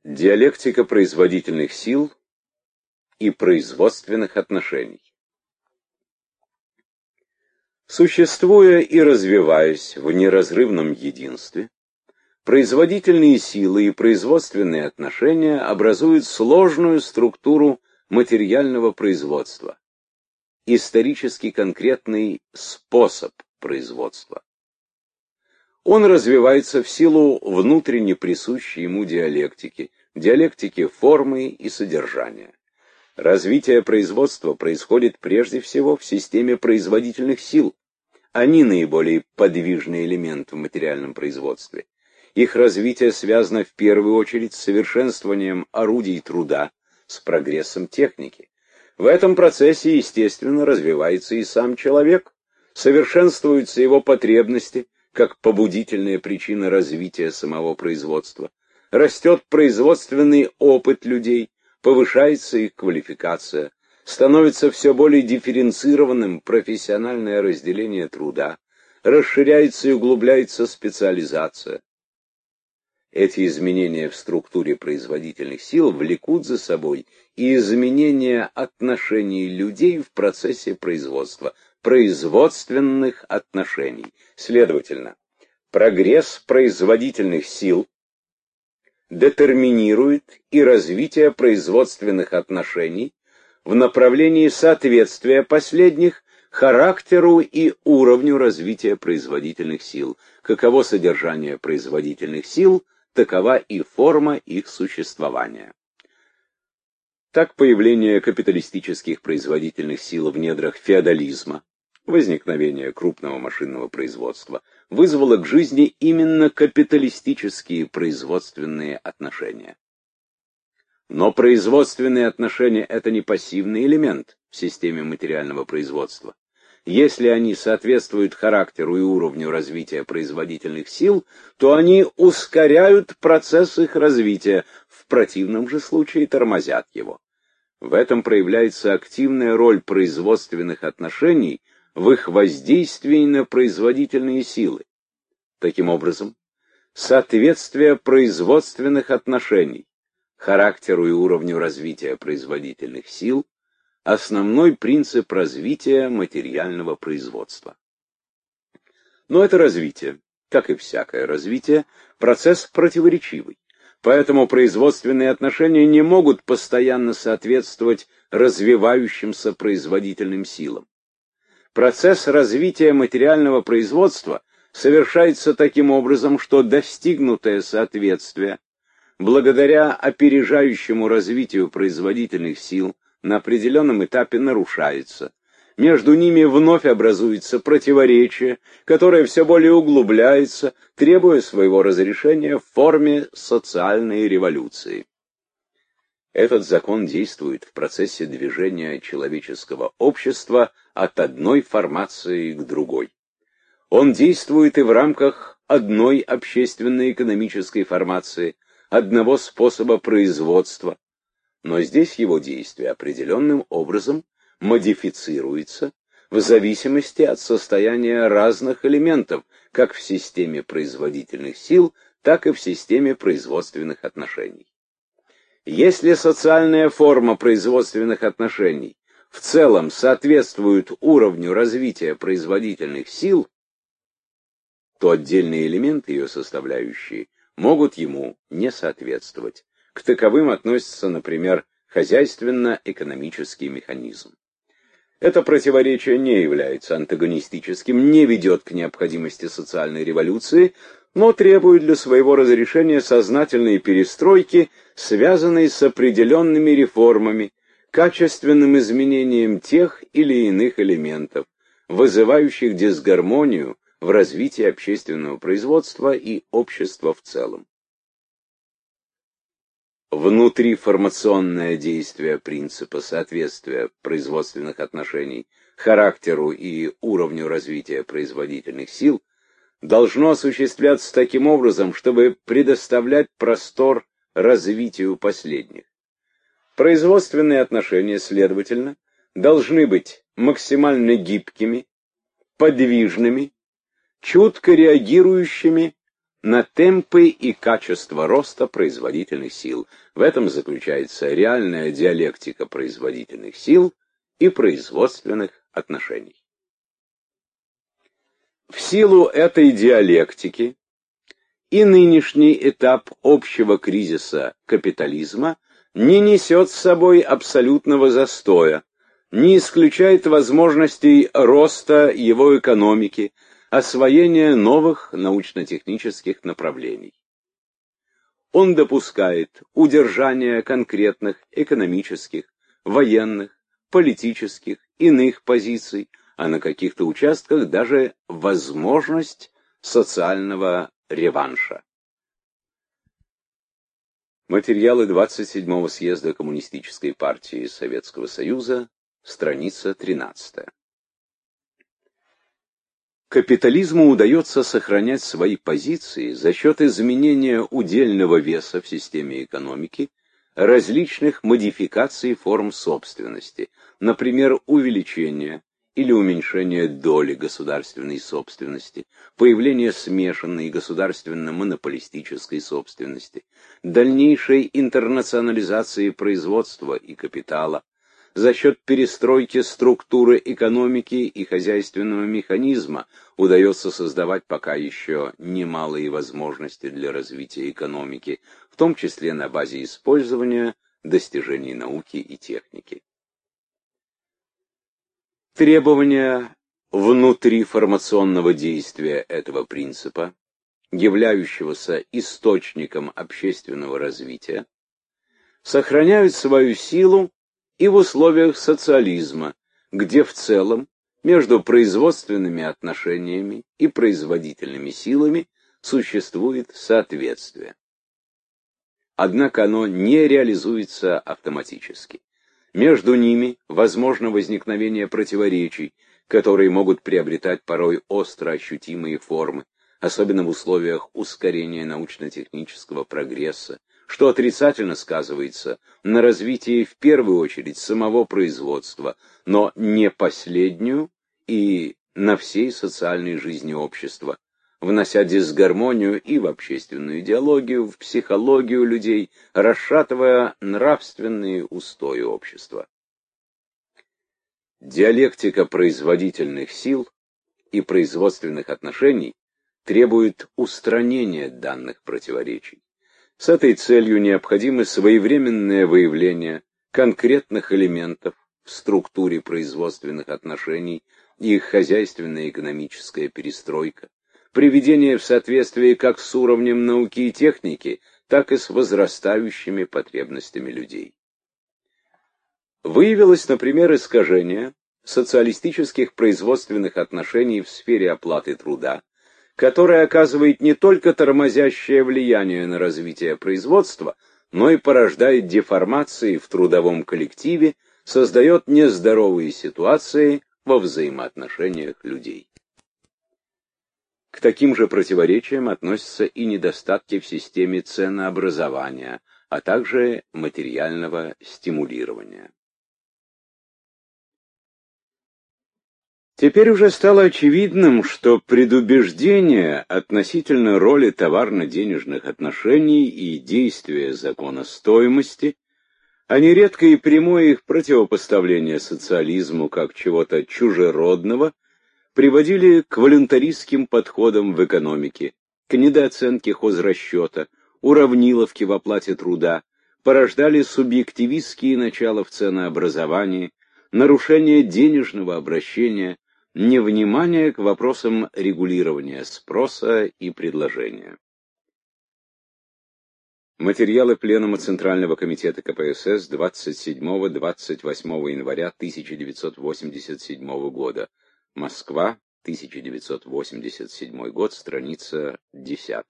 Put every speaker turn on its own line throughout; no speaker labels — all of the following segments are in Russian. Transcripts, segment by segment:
Диалектика производительных сил и производственных отношений. Существуя и развиваясь в неразрывном единстве, производительные силы и производственные отношения образуют сложную структуру материального производства, исторически конкретный способ производства. Он развивается в силу внутренне присущей ему диалектики формы и содержания. Развитие производства происходит прежде всего в системе производительных сил. Они наиболее подвижный элемент в материальном производстве. Их развитие связано в первую очередь с совершенствованием орудий труда, с прогрессом техники. В этом процессе, естественно, развивается и сам человек, совершенствуются его потребности, как побудительная причина развития самого производства. Растет производственный опыт людей, повышается их квалификация, становится все более дифференцированным профессиональное разделение труда, расширяется и углубляется специализация. Эти изменения в структуре производительных сил влекут за собой и изменения отношений людей в процессе производства, производственных отношений. Следовательно, прогресс производительных сил детерминирует и развитие производственных отношений в направлении соответствия последних характеру и уровню развития производительных сил. Каково содержание производительных сил, такова и форма их существования. Так появление капиталистических производительных сил в недрах феодализма, возникновение крупного машинного производства, вызвало к жизни именно капиталистические производственные отношения. Но производственные отношения – это не пассивный элемент в системе материального производства. Если они соответствуют характеру и уровню развития производительных сил, то они ускоряют процесс их развития, в противном же случае тормозят его. В этом проявляется активная роль производственных отношений в их воздействии на производительные силы. Таким образом, соответствие производственных отношений характеру и уровню развития производительных сил – основной принцип развития материального производства. Но это развитие, как и всякое развитие, процесс противоречивый, поэтому производственные отношения не могут постоянно соответствовать развивающимся производительным силам. Процесс развития материального производства совершается таким образом, что достигнутое соответствие, благодаря опережающему развитию производительных сил, на определенном этапе нарушается. Между ними вновь образуется противоречие, которое все более углубляется, требуя своего разрешения в форме социальной революции. Этот закон действует в процессе движения человеческого общества от одной формации к другой. Он действует и в рамках одной общественно-экономической формации, одного способа производства, но здесь его действие определенным образом модифицируется в зависимости от состояния разных элементов, как в системе производительных сил, так и в системе производственных отношений. Если социальная форма производственных отношений в целом соответствует уровню развития производительных сил, то отдельные элементы ее составляющие могут ему не соответствовать. К таковым относится, например, хозяйственно-экономический механизм. Это противоречие не является антагонистическим, не ведет к необходимости социальной революции, но требует для своего разрешения сознательной перестройки, связанной с определенными реформами, качественным изменением тех или иных элементов, вызывающих дисгармонию в развитии общественного производства и общества в целом. Внутриформационное действие принципа соответствия производственных отношений характеру и уровню развития производительных сил должно осуществляться таким образом, чтобы предоставлять простор развитию последних. Производственные отношения, следовательно, должны быть максимально гибкими, подвижными, чутко реагирующими на темпы и качество роста производительных сил. В этом заключается реальная диалектика производительных сил и производственных отношений. В силу этой диалектики и нынешний этап общего кризиса капитализма не несет с собой абсолютного застоя, не исключает возможностей роста его экономики, освоения новых научно-технических направлений. Он допускает удержание конкретных экономических, военных, политических, иных позиций, а на каких-то участках даже возможность социального реванша. Материалы 27-го съезда Коммунистической партии Советского Союза, страница 13. Капитализму удается сохранять свои позиции за счет изменения удельного веса в системе экономики, различных модификаций форм собственности, например, увеличения или уменьшения доли государственной собственности, появления смешанной государственно-монополистической собственности, дальнейшей интернационализации производства и капитала, за счет перестройки структуры экономики и хозяйственного механизма удается создавать пока еще немалые возможности для развития экономики, в том числе на базе использования достижений науки и техники. Требования внутриформационного действия этого принципа, являющегося источником общественного развития, сохраняют свою силу и в условиях социализма, где в целом между производственными отношениями и производительными силами существует соответствие. Однако оно не реализуется автоматически. Между ними возможно возникновение противоречий, которые могут приобретать порой остро ощутимые формы, особенно в условиях ускорения научно-технического прогресса, что отрицательно сказывается на развитии в первую очередь самого производства, но не последнюю и на всей социальной жизни общества, внося дисгармонию и в общественную идеологию, в психологию людей, расшатывая нравственные устои общества. Диалектика производительных сил и производственных отношений требует устранения данных противоречий. С этой целью необходимо своевременное выявление конкретных элементов в структуре производственных отношений и их хозяйственно-экономическая перестройка, приведение в соответствие как с уровнем науки и техники, так и с возрастающими потребностями людей. Выявилось, например, искажение социалистических производственных отношений в сфере оплаты труда, которое оказывает не только тормозящее влияние на развитие производства, но и порождает деформации в трудовом коллективе, создает нездоровые ситуации во взаимоотношениях людей. К таким же противоречиям относятся и недостатки в системе ценообразования, а также материального стимулирования. Теперь уже стало очевидным, что предубеждение относительно роли товарно-денежных отношений и действия закона стоимости, а нередко и прямое их противопоставление социализму как чего-то чужеродного, приводили к волюнтаристским подходам в экономике, к недооценке хозрасчета, уравниловке в оплате труда, порождали субъективистские начала в ценообразовании, нарушение денежного обращения, невнимание к вопросам регулирования спроса и предложения. Материалы Пленума Центрального комитета КПСС 27-28 января 1987 года. Москва, 1987 год, страница 10.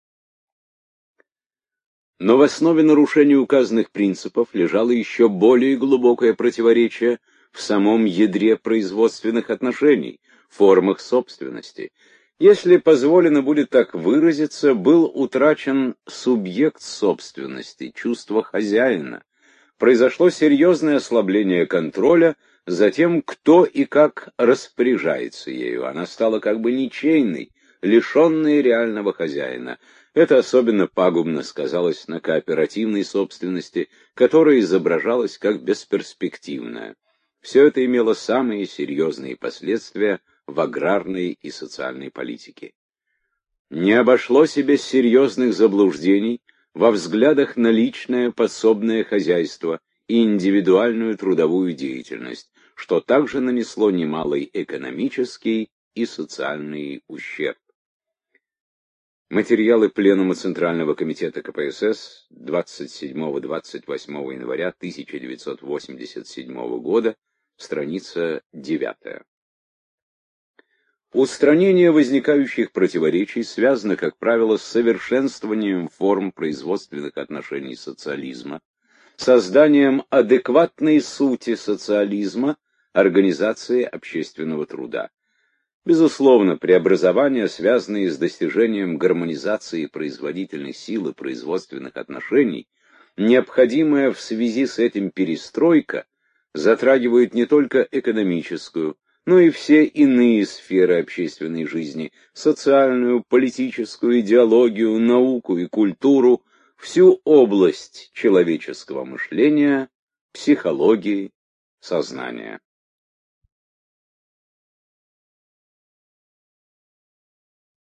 Но в основе нарушения указанных принципов лежало еще более глубокое противоречие в самом ядре производственных отношений, формах собственности. Если позволено будет так выразиться, был утрачен субъект собственности, чувство хозяина. Произошло серьезное ослабление контроля за тем, кто и как распоряжается ею. Она стала как бы ничейной, лишенные реального хозяина. Это особенно пагубно сказалось на кооперативной собственности, которая изображалась как бесперспективная. Все это имело самые серьезные последствия в аграрной и социальной политике. Не обошлось и без серьезных заблуждений во взглядах на личное подсобное хозяйство и индивидуальную трудовую деятельность, что также нанесло немалый экономический и социальный ущерб. Материалы Пленума Центрального комитета КПСС 27-28 января 1987 года, страница 9. Устранение возникающих противоречий связано, как правило, с совершенствованием форм производственных отношений социализма, созданием адекватной сути социализма, организации общественного труда. Безусловно, преобразования, связанные с достижением гармонизации производительных сил и производственных отношений, необходимая в связи с этим перестройка, затрагивает не только экономическую, но и все иные сферы общественной жизни, социальную, политическую, идеологию, науку и культуру, всю область человеческого мышления, психологии, сознания.